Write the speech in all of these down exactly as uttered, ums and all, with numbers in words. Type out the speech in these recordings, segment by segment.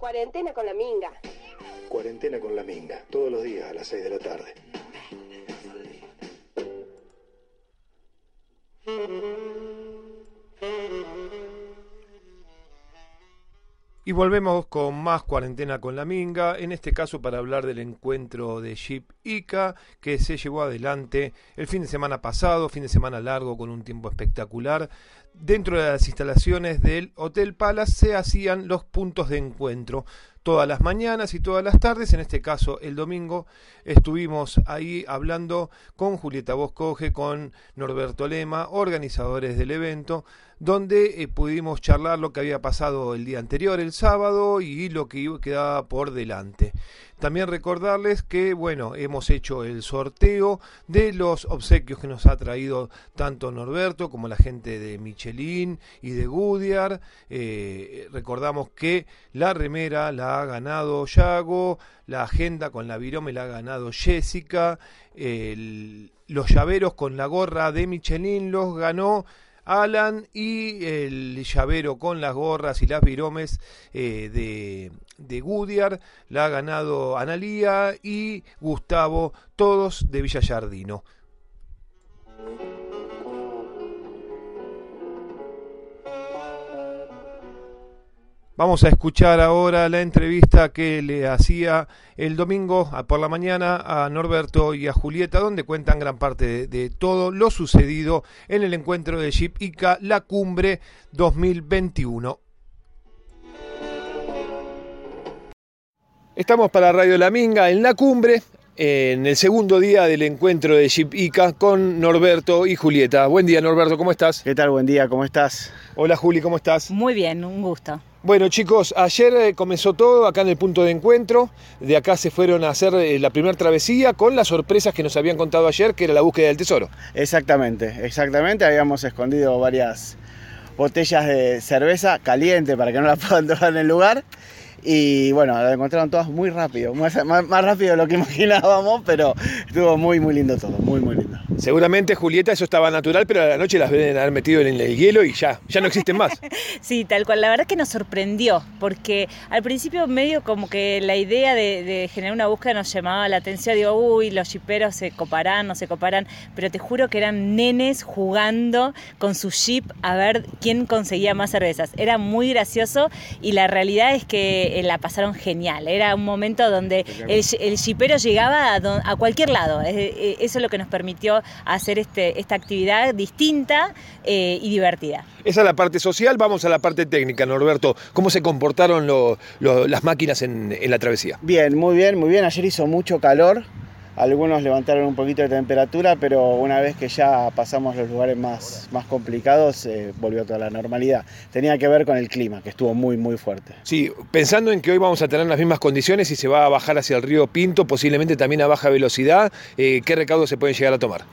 Cuarentena con la Minga. Cuarentena con la Minga, todos los días a las seis de la tarde. Y volvemos con más Cuarentena con la Minga, en este caso para hablar del encuentro de Jeep Ica que se llevó adelante el fin de semana pasado, fin de semana largo con un tiempo espectacular. Dentro de las instalaciones del Hotel Palace se hacían los puntos de encuentro todas las mañanas y todas las tardes. En este caso el domingo estuvimos ahí hablando con Julieta Boscoge, con Norberto Lema, organizadores del evento, donde eh, pudimos charlar lo que había pasado el día anterior, el sábado, y lo que quedaba por delante. También recordarles que, bueno, hemos hecho el sorteo de los obsequios que nos ha traído tanto Norberto como la gente de Michelin y de Goodyear. Eh, recordamos que la remera la ha ganado Yago, la agenda con la virome la ha ganado Jessica, el, los llaveros con la gorra de Michelin los ganó Alan, y el llavero con las gorras y las viromes eh, de, de Goodyear la ha ganado Analía y Gustavo, todos de Villa Yardino. Vamos a escuchar ahora la entrevista que le hacía el domingo por la mañana a Norberto y a Julieta, donde cuentan gran parte de, de todo lo sucedido en el encuentro de Jeep Ica, la cumbre dos mil veintiuno. Estamos para Radio La Minga en la cumbre, en el segundo día del encuentro de Jeep Ica con Norberto y Julieta. Buen día, Norberto, ¿cómo estás? ¿Qué tal? Buen día, ¿cómo estás? Hola, Juli, ¿cómo estás? Muy bien, un gusto. Bueno, chicos, ayer eh, comenzó todo acá en el punto de encuentro. De acá se fueron a hacer eh, la primera travesía con las sorpresas que nos habían contado ayer, que era la búsqueda del tesoro. Exactamente, exactamente. Habíamos escondido varias botellas de cerveza caliente para que no la puedan tomar en el lugar. Y bueno, la encontraron todas muy rápido, más, más, más rápido de lo que imaginábamos, pero estuvo muy, muy lindo todo, muy, muy lindo. Seguramente, Julieta, eso estaba natural, pero a la noche las deben haber metido en el hielo y ya, ya no existen más. Sí, tal cual. La verdad es que nos sorprendió, porque al principio medio como que la idea de, de generar una búsqueda nos llamaba la atención. Digo, uy, los jiperos se coparán, no se coparán, pero te juro que eran nenes jugando con su jeep a ver quién conseguía más cervezas. Era muy gracioso y la realidad es que la pasaron genial. Era un momento donde el, el jipero llegaba a, don, a cualquier lado. Eso es lo que nos permitió hacer este, esta actividad distinta eh, y divertida. Esa es la parte social. Vamos a la parte técnica, Norberto. ¿Cómo se comportaron lo, lo, las máquinas en, en la travesía? Bien, muy bien, muy bien. Ayer hizo mucho calor. Algunos levantaron un poquito de temperatura, pero una vez que ya pasamos los lugares más, más complicados, eh, volvió toda la normalidad. Tenía que ver con el clima, que estuvo muy, muy fuerte. Sí, pensando en que hoy vamos a tener las mismas condiciones y se va a bajar hacia el río Pinto, posiblemente también a baja velocidad, eh, ¿qué recaudos se pueden llegar a tomar?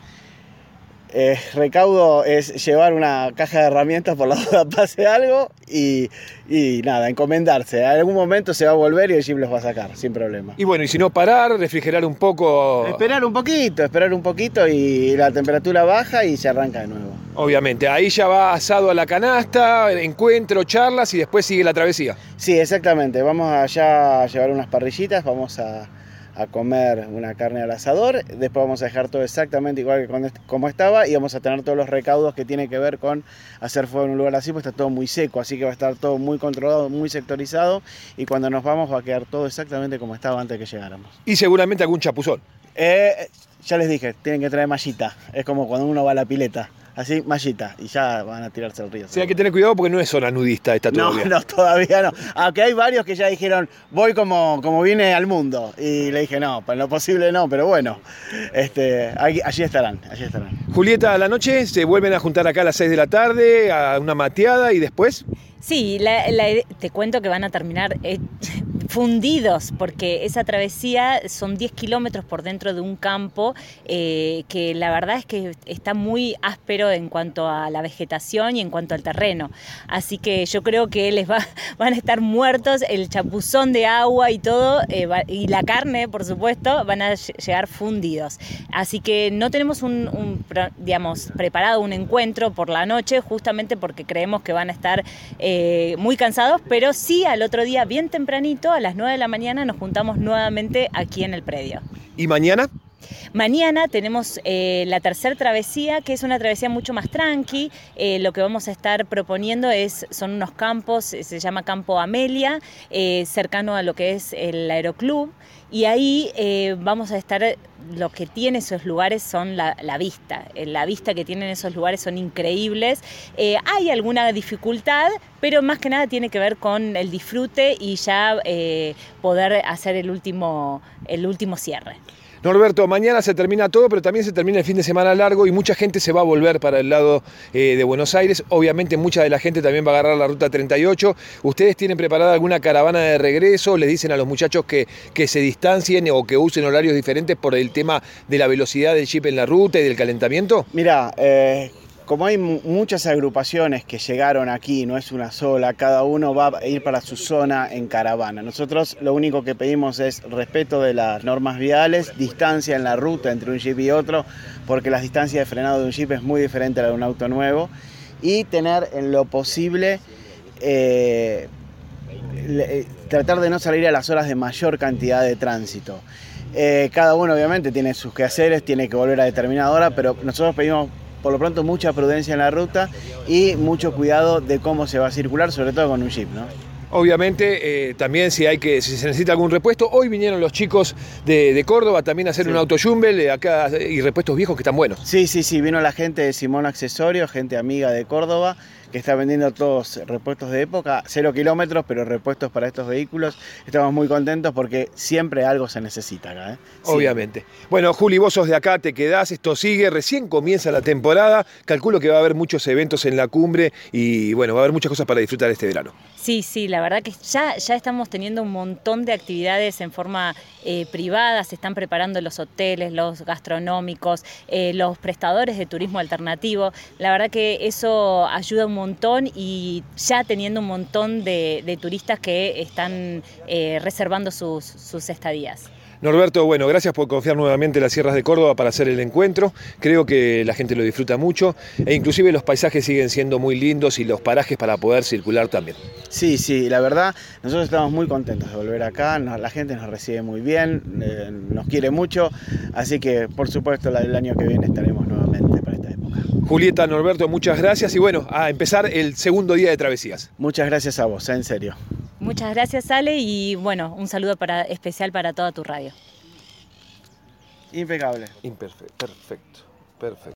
Eh, recaudo es llevar una caja de herramientas por la duda pase algo y, y nada, encomendarse. En algún momento se va a volver y el jeep los va a sacar, sin problema. Y bueno, y si no parar, refrigerar un poco. Esperar un poquito, esperar un poquito y la temperatura baja y se arranca de nuevo. Obviamente, ahí ya va asado a la canasta, encuentro, charlas y después sigue la travesía. Sí, exactamente. Vamos allá a llevar unas parrillitas, vamos a... a comer una carne al asador, después vamos a dejar todo exactamente igual que como estaba y vamos a tener todos los recaudos que tiene que ver con hacer fuego en un lugar así, pues está todo muy seco, así que va a estar todo muy controlado, muy sectorizado y cuando nos vamos va a quedar todo exactamente como estaba antes de que llegáramos. Y seguramente algún chapuzón. Eh, ya les dije, tienen que traer mallita, es como cuando uno va a la pileta. Así, mallita, y ya van a tirarse al río. Sí, hay que tener cuidado porque no es zona nudista esta todavía. No, no, todavía no. Aunque hay varios que ya dijeron, voy como, como vine al mundo. Y le dije, no, pues lo posible no, pero bueno, este, allí, allí estarán, allí estarán. Julieta, a la noche se vuelven a juntar acá a las seis de la tarde, a una mateada y después... Sí, la, la, te cuento que van a terminar, eh, fundidos, porque esa travesía son diez kilómetros por dentro de un campo eh, que la verdad es que está muy áspero en cuanto a la vegetación y en cuanto al terreno. Así que yo creo que les va, van a estar muertos, el chapuzón de agua y todo, eh, va, y la carne, por supuesto, van a llegar fundidos. Así que no tenemos un, un digamos, preparado un encuentro por la noche, justamente porque creemos que van a estar eh, muy cansados, pero sí al otro día, bien tempranito, a las nueve de la mañana, nos juntamos nuevamente aquí en el predio. ¿Y mañana? Mañana tenemos eh, la tercera travesía, que es una travesía mucho más tranqui. Eh, lo que vamos a estar proponiendo es, son unos campos, se llama Campo Amelia, eh, cercano a lo que es el Aeroclub. Y ahí eh, vamos a estar, lo que tiene esos lugares son la, la vista. La vista que tienen esos lugares son increíbles. Eh, hay alguna dificultad, pero más que nada tiene que ver con el disfrute y ya eh, poder hacer el último, el último cierre. Norberto, mañana se termina todo, pero también se termina el fin de semana largo y mucha gente se va a volver para el lado eh, de Buenos Aires. Obviamente mucha de la gente también va a agarrar la ruta treinta y ocho. ¿Ustedes tienen preparada alguna caravana de regreso? ¿Les dicen a los muchachos que, que se distancien o que usen horarios diferentes por el tema de la velocidad del jeep en la ruta y del calentamiento? Mirá, eh... como hay muchas agrupaciones que llegaron aquí, no es una sola, cada uno va a ir para su zona en caravana. Nosotros lo único que pedimos es respeto de las normas viales, distancia en la ruta entre un jeep y otro, porque las distancias de frenado de un jeep es muy diferente a la de un auto nuevo, y tener en lo posible, eh, tratar de no salir a las horas de mayor cantidad de tránsito. Eh, cada uno obviamente tiene sus quehaceres, tiene que volver a determinada hora, pero nosotros pedimos por lo pronto mucha prudencia en la ruta y mucho cuidado de cómo se va a circular, sobre todo con un jeep, ¿no? Obviamente, eh, también si hay que, si se necesita algún repuesto, hoy vinieron los chicos de, de Córdoba también a hacer sí. un auto jumble eh, acá y repuestos viejos que están buenos. Sí, sí, sí, vino la gente de Simón Accesorios, gente amiga de Córdoba, que está vendiendo todos repuestos de época, cero kilómetros, pero repuestos para estos vehículos. Estamos muy contentos porque siempre algo se necesita acá, ¿eh? Obviamente. Bueno, Juli, vos sos de acá, te quedás, esto sigue, recién comienza la temporada, calculo que va a haber muchos eventos en la cumbre y bueno, va a haber muchas cosas para disfrutar este verano. Sí, sí, la verdad que ya, ya estamos teniendo un montón de actividades en forma eh, privada, se están preparando los hoteles, los gastronómicos, eh, los prestadores de turismo alternativo. La verdad que eso ayuda un montón y ya teniendo un montón de, de turistas que están eh, reservando sus, sus estadías. Norberto, bueno, gracias por confiar nuevamente en las Sierras de Córdoba para hacer el encuentro. Creo que la gente lo disfruta mucho e inclusive los paisajes siguen siendo muy lindos y los parajes para poder circular también. Sí, sí, la verdad, nosotros estamos muy contentos de volver acá, nos, la gente nos recibe muy bien, eh, nos quiere mucho, así que por supuesto el año que viene estaremos nuevamente para esta época. Julieta, Norberto, muchas gracias y bueno, a empezar el segundo día de travesías. Muchas gracias a vos, en serio. Muchas gracias, Ale, y bueno, un saludo para, especial para toda tu radio. Impecable. Imperfecto, perfecto, perfecto.